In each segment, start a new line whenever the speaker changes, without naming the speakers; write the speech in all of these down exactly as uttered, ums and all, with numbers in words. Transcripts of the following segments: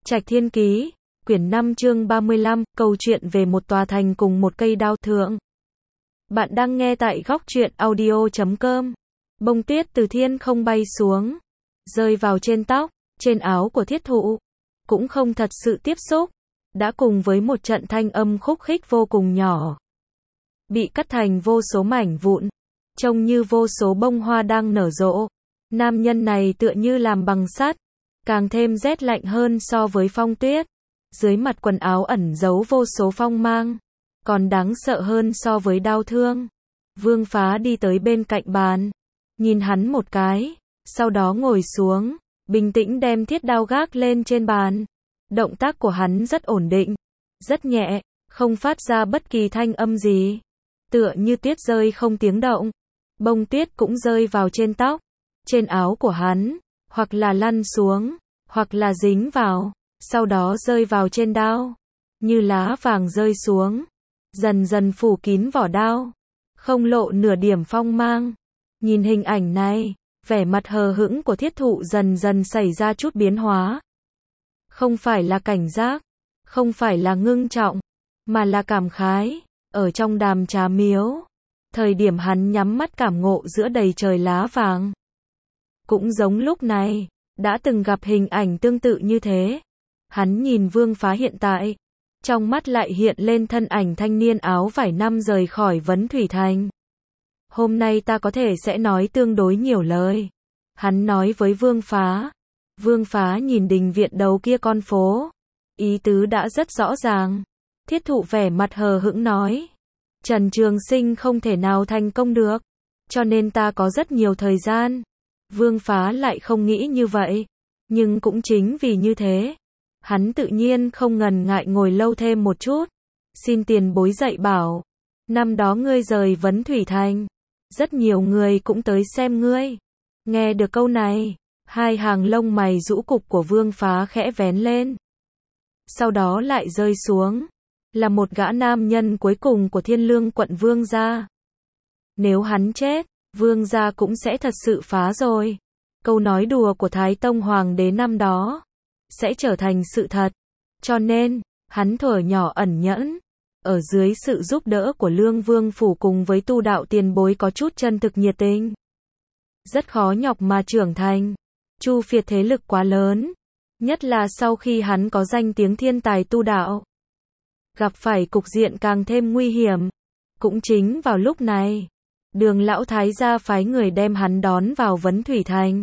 Trạch Thiên Ký, quyển năm chương ba mươi lăm, câu chuyện về một tòa thành cùng một cây đao thượng. Bạn đang nghe tại góc truyện audio chấm com. Bông tuyết từ thiên không bay xuống, rơi vào trên tóc, trên áo của thiết thụ. Cũng không thật sự tiếp xúc, đã cùng với một trận thanh âm khúc khích vô cùng nhỏ. Bị cắt thành vô số mảnh vụn, trông như vô số bông hoa đang nở rộ. Nam nhân này tựa như làm bằng sắt, càng thêm rét lạnh hơn so với phong tuyết. Dưới mặt quần áo ẩn giấu vô số phong mang, còn đáng sợ hơn so với đau thương. Vương Phá đi tới bên cạnh bàn, nhìn hắn một cái, sau đó ngồi xuống, bình tĩnh đem thiết đao gác lên trên bàn. Động tác của hắn rất ổn định, rất nhẹ, không phát ra bất kỳ thanh âm gì. Tựa như tuyết rơi không tiếng động. Bông tuyết cũng rơi vào trên tóc, trên áo của hắn, hoặc là lăn xuống, hoặc là dính vào, sau đó rơi vào trên đao, như lá vàng rơi xuống, dần dần phủ kín vỏ đao, không lộ nửa điểm phong mang. Nhìn hình ảnh này, vẻ mặt hờ hững của thiết thụ dần dần xảy ra chút biến hóa. Không phải là cảnh giác, không phải là ngưng trọng, mà là cảm khái. Ở trong đàm trà miếu, thời điểm hắn nhắm mắt cảm ngộ giữa đầy trời lá vàng. Cũng giống lúc này, đã từng gặp hình ảnh tương tự như thế. Hắn nhìn Vương Phá hiện tại, trong mắt lại hiện lên thân ảnh thanh niên áo vải năm rời khỏi Vấn Thủy Thành. Hôm nay ta có thể sẽ nói tương đối nhiều lời. Hắn nói với Vương Phá. Vương Phá nhìn đình viện đầu kia con phố. Ý tứ đã rất rõ ràng. Thiết thụ vẻ mặt hờ hững nói. Trần Trường Sinh không thể nào thành công được, cho nên ta có rất nhiều thời gian. Vương Phá lại không nghĩ như vậy. Nhưng cũng chính vì như thế, hắn tự nhiên không ngần ngại ngồi lâu thêm một chút. Xin tiền bối dạy bảo. Năm đó ngươi rời Vấn Thủy Thành, rất nhiều người cũng tới xem ngươi. Nghe được câu này, hai hàng lông mày rũ cục của Vương Phá khẽ vén lên, sau đó lại rơi xuống. Là một gã nam nhân cuối cùng của Thiên Lương quận Vương gia. Nếu hắn chết, Vương gia cũng sẽ thật sự phá rồi. Câu nói đùa của Thái Tông Hoàng đế năm đó sẽ trở thành sự thật. Cho nên, hắn thuở nhỏ ẩn nhẫn, ở dưới sự giúp đỡ của Lương Vương phủ cùng với tu đạo tiền bối có chút chân thực nhiệt tình. Rất khó nhọc mà trưởng thành. Chu phiệt thế lực quá lớn, nhất là sau khi hắn có danh tiếng thiên tài tu đạo, gặp phải cục diện càng thêm nguy hiểm. Cũng chính vào lúc này, Đường lão thái gia phái người đem hắn đón vào Vấn Thủy Thành.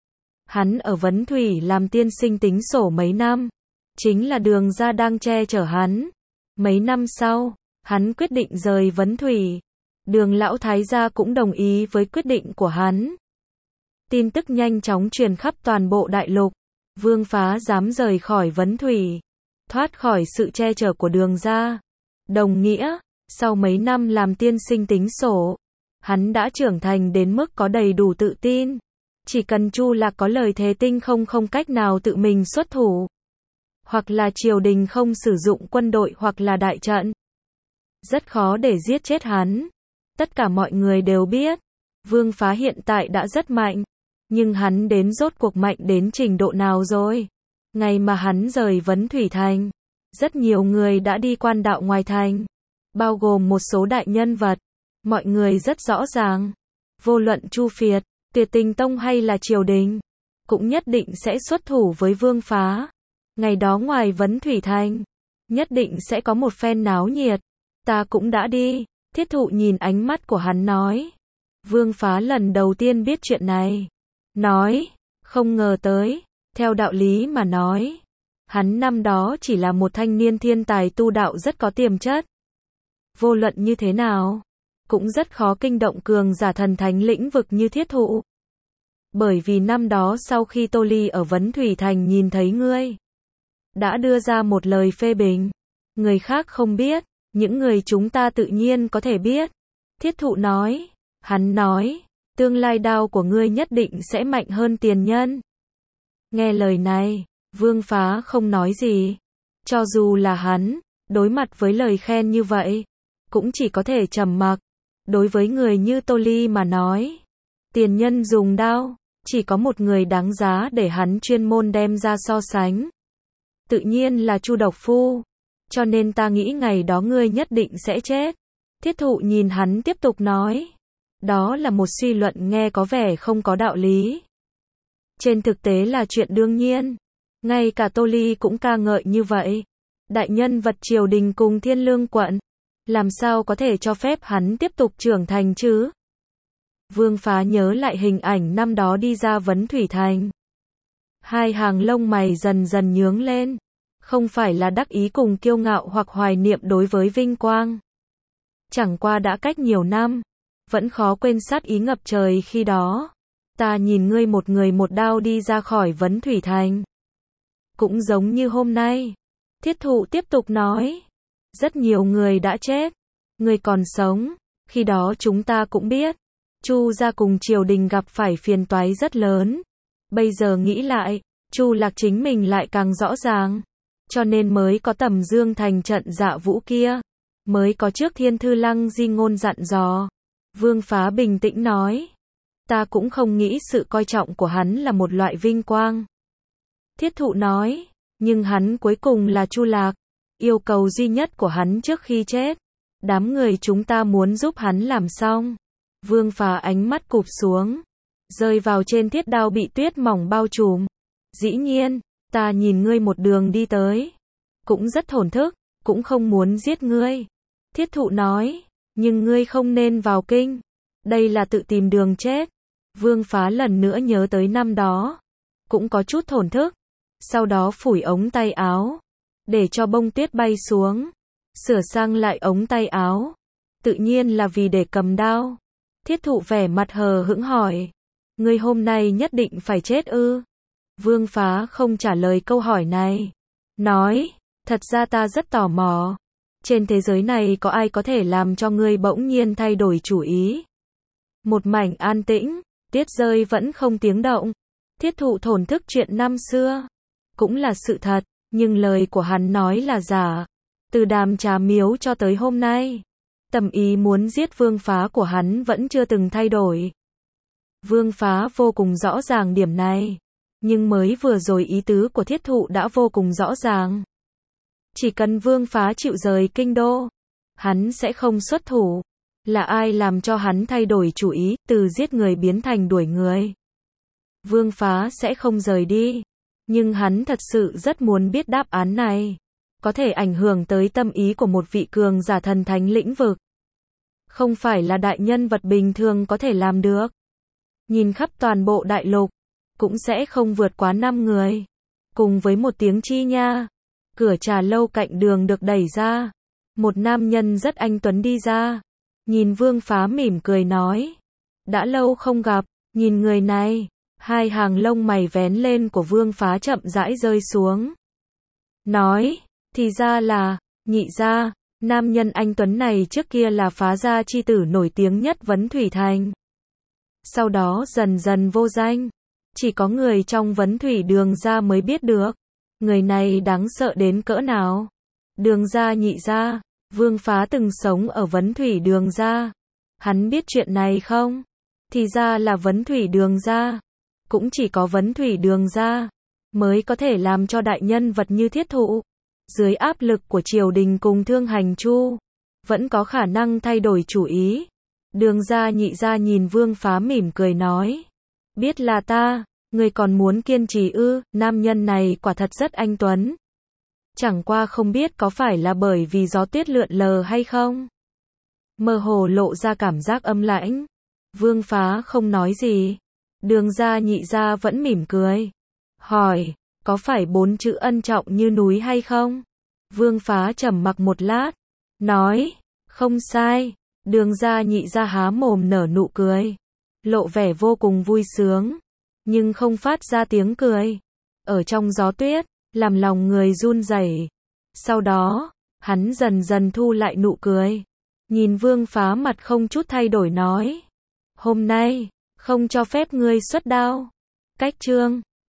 Hắn ở Vấn Thủy làm tiên sinh tính sổ mấy năm, chính là Đường gia đang che chở hắn. Mấy năm sau, hắn quyết định rời Vấn Thủy. Đường lão thái gia cũng đồng ý với quyết định của hắn. Tin tức nhanh chóng truyền khắp toàn bộ đại lục. Vương Phá dám rời khỏi Vấn Thủy, thoát khỏi sự che chở của Đường gia. Đồng nghĩa, sau mấy năm làm tiên sinh tính sổ, hắn đã trưởng thành đến mức có đầy đủ tự tin. Chỉ cần Chu Lạc có lời thề tinh không không cách nào tự mình xuất thủ, hoặc là triều đình không sử dụng quân đội hoặc là đại trận, rất khó để giết chết hắn. Tất cả mọi người đều biết, Vương Phá hiện tại đã rất mạnh, nhưng hắn đến rốt cuộc mạnh đến trình độ nào rồi? Ngày mà hắn rời Vấn Thủy Thành, rất nhiều người đã đi quan đạo ngoài thành, bao gồm một số đại nhân vật. Mọi người rất rõ ràng, vô luận Chu phiệt, Tuyệt Tình Tông hay là triều đình, cũng nhất định sẽ xuất thủ với Vương Phá. Ngày đó ngoài Vấn Thủy Thành, nhất định sẽ có một phen náo nhiệt. Ta cũng đã đi. Thiết thụ nhìn ánh mắt của hắn nói. Vương Phá lần đầu tiên biết chuyện này, nói, không ngờ tới. Theo đạo lý mà nói, hắn năm đó chỉ là một thanh niên thiên tài tu đạo rất có tiềm chất. Vô luận như thế nào, cũng rất khó kinh động cường giả thần thánh lĩnh vực như thiết thụ. Bởi vì năm đó sau khi Tô Ly ở Vấn Thủy Thành nhìn thấy ngươi, đã đưa ra một lời phê bình. Người khác không biết, những người chúng ta tự nhiên có thể biết. Thiết thụ nói. Hắn nói, tương lai đao của ngươi nhất định sẽ mạnh hơn tiền nhân. Nghe lời này, Vương Phá không nói gì. Cho dù là hắn, đối mặt với lời khen như vậy, cũng chỉ có thể trầm mặc. Đối với người như Tô Ly mà nói, tiền nhân dùng đao, chỉ có một người đáng giá để hắn chuyên môn đem ra so sánh. Tự nhiên là Chu độc phu. Cho nên ta nghĩ ngày đó ngươi nhất định sẽ chết. Thiết thụ nhìn hắn tiếp tục nói. Đó là một suy luận nghe có vẻ không có đạo lý. Trên thực tế là chuyện đương nhiên. Ngay cả Tô Ly cũng ca ngợi như vậy. Đại nhân vật triều đình cùng Thiên Lương quận. Làm sao có thể cho phép hắn tiếp tục trưởng thành chứ? Vương Phá nhớ lại hình ảnh năm đó đi ra Vấn Thủy Thành. Hai hàng lông mày dần dần nhướng lên. Không phải là đắc ý cùng kiêu ngạo hoặc hoài niệm đối với vinh quang. Chẳng qua đã cách nhiều năm. Vẫn khó quên sát ý ngập trời khi đó. Ta nhìn ngươi một người một đao đi ra khỏi Vấn Thủy Thành. Cũng giống như hôm nay. Thiết thụ tiếp tục nói. Rất nhiều người đã chết. Ngươi còn sống. Khi đó chúng ta cũng biết. Chu gia cùng triều đình gặp phải phiền toái rất lớn. Bây giờ nghĩ lại, Chu Lạc chính mình lại càng rõ ràng. Cho nên mới có Tầm Dương thành trận dạ vũ kia. Mới có trước Thiên Thư Lăng di ngôn dặn dò. Vương Phá bình tĩnh nói. Ta cũng không nghĩ sự coi trọng của hắn là một loại vinh quang. Thiết thụ nói. Nhưng hắn cuối cùng là Chu Lạc. Yêu cầu duy nhất của hắn trước khi chết. Đám người chúng ta muốn giúp hắn làm xong. Vương Phá ánh mắt cụp xuống. Rơi vào trên thiết đao bị tuyết mỏng bao trùm. Dĩ nhiên, ta nhìn ngươi một đường đi tới. Cũng rất thổn thức, cũng không muốn giết ngươi. Thiết thụ nói, nhưng ngươi không nên vào kinh. Đây là tự tìm đường chết. Vương Phá lần nữa nhớ tới năm đó. Cũng có chút thổn thức. Sau đó phủi ống tay áo. Để cho bông tuyết bay xuống. Sửa sang lại ống tay áo. Tự nhiên là vì để cầm đao. Thiết thụ vẻ mặt hờ hững hỏi. Ngươi hôm nay nhất định phải chết ư? Vương Phá không trả lời câu hỏi này. Nói, thật ra ta rất tò mò. Trên thế giới này có ai có thể làm cho ngươi bỗng nhiên thay đổi chủ ý? Một mảnh an tĩnh, tuyết rơi vẫn không tiếng động. Thiết thụ thổn thức chuyện năm xưa. Cũng là sự thật, nhưng lời của hắn nói là giả. Từ Đàm Trà Miếu cho tới hôm nay. Tâm ý muốn giết Vương Phá của hắn vẫn chưa từng thay đổi. Vương Phá vô cùng rõ ràng điểm này. Nhưng mới vừa rồi ý tứ của thiết thụ đã vô cùng rõ ràng. Chỉ cần Vương Phá chịu rời kinh đô, hắn sẽ không xuất thủ. Là ai làm cho hắn thay đổi chủ ý, từ giết người biến thành đuổi người? Vương Phá sẽ không rời đi. Nhưng hắn thật sự rất muốn biết đáp án này. Có thể ảnh hưởng tới tâm ý của một vị cường giả thần thánh lĩnh vực. Không phải là đại nhân vật bình thường có thể làm được. Nhìn khắp toàn bộ đại lục, cũng sẽ không vượt quá năm người. Cùng với một tiếng chi nha, cửa trà lâu cạnh đường được đẩy ra. Một nam nhân rất anh tuấn đi ra. Nhìn Vương Phá mỉm cười nói. Đã lâu không gặp, nhìn người này. Hai hàng lông mày vén lên của Vương Phá chậm rãi rơi xuống. Nói, thì ra là, Nhị gia, nam nhân anh tuấn này trước kia là Phá gia chi tử nổi tiếng nhất Vấn Thủy Thành. Sau đó dần dần vô danh. Chỉ có người trong Vấn Thủy Đường gia mới biết được. Người này đáng sợ đến cỡ nào. Đường gia Nhị gia, Vương Phá từng sống ở Vấn Thủy Đường gia. Hắn biết chuyện này không? Thì ra là Vấn Thủy Đường gia. Cũng chỉ có Vấn Thủy Đường gia mới có thể làm cho đại nhân vật như thiết thụ. Dưới áp lực của triều đình cùng Thương Hành Chu, vẫn có khả năng thay đổi chủ ý. Đường gia Nhị gia nhìn Vương Phá mỉm cười nói. Biết là ta, người còn muốn kiên trì ư? Nam nhân này quả thật rất anh tuấn. Chẳng qua không biết có phải là bởi vì gió tuyết lượn lờ hay không? Mơ hồ lộ ra cảm giác âm lãnh. Vương Phá không nói gì. Đường gia Nhị gia vẫn mỉm cười. Hỏi, có phải bốn chữ ân trọng như núi hay không? Vương Phá trầm mặc một lát. Nói, không sai. Đường gia Nhị gia há mồm nở nụ cười. Lộ vẻ vô cùng vui sướng. Nhưng không phát ra tiếng cười. Ở trong gió tuyết, làm lòng người run rẩy. Sau đó, hắn dần dần thu lại nụ cười. Nhìn Vương Phá mặt không chút thay đổi nói. Hôm nay, không cho phép ngươi xuất đao. Cách chương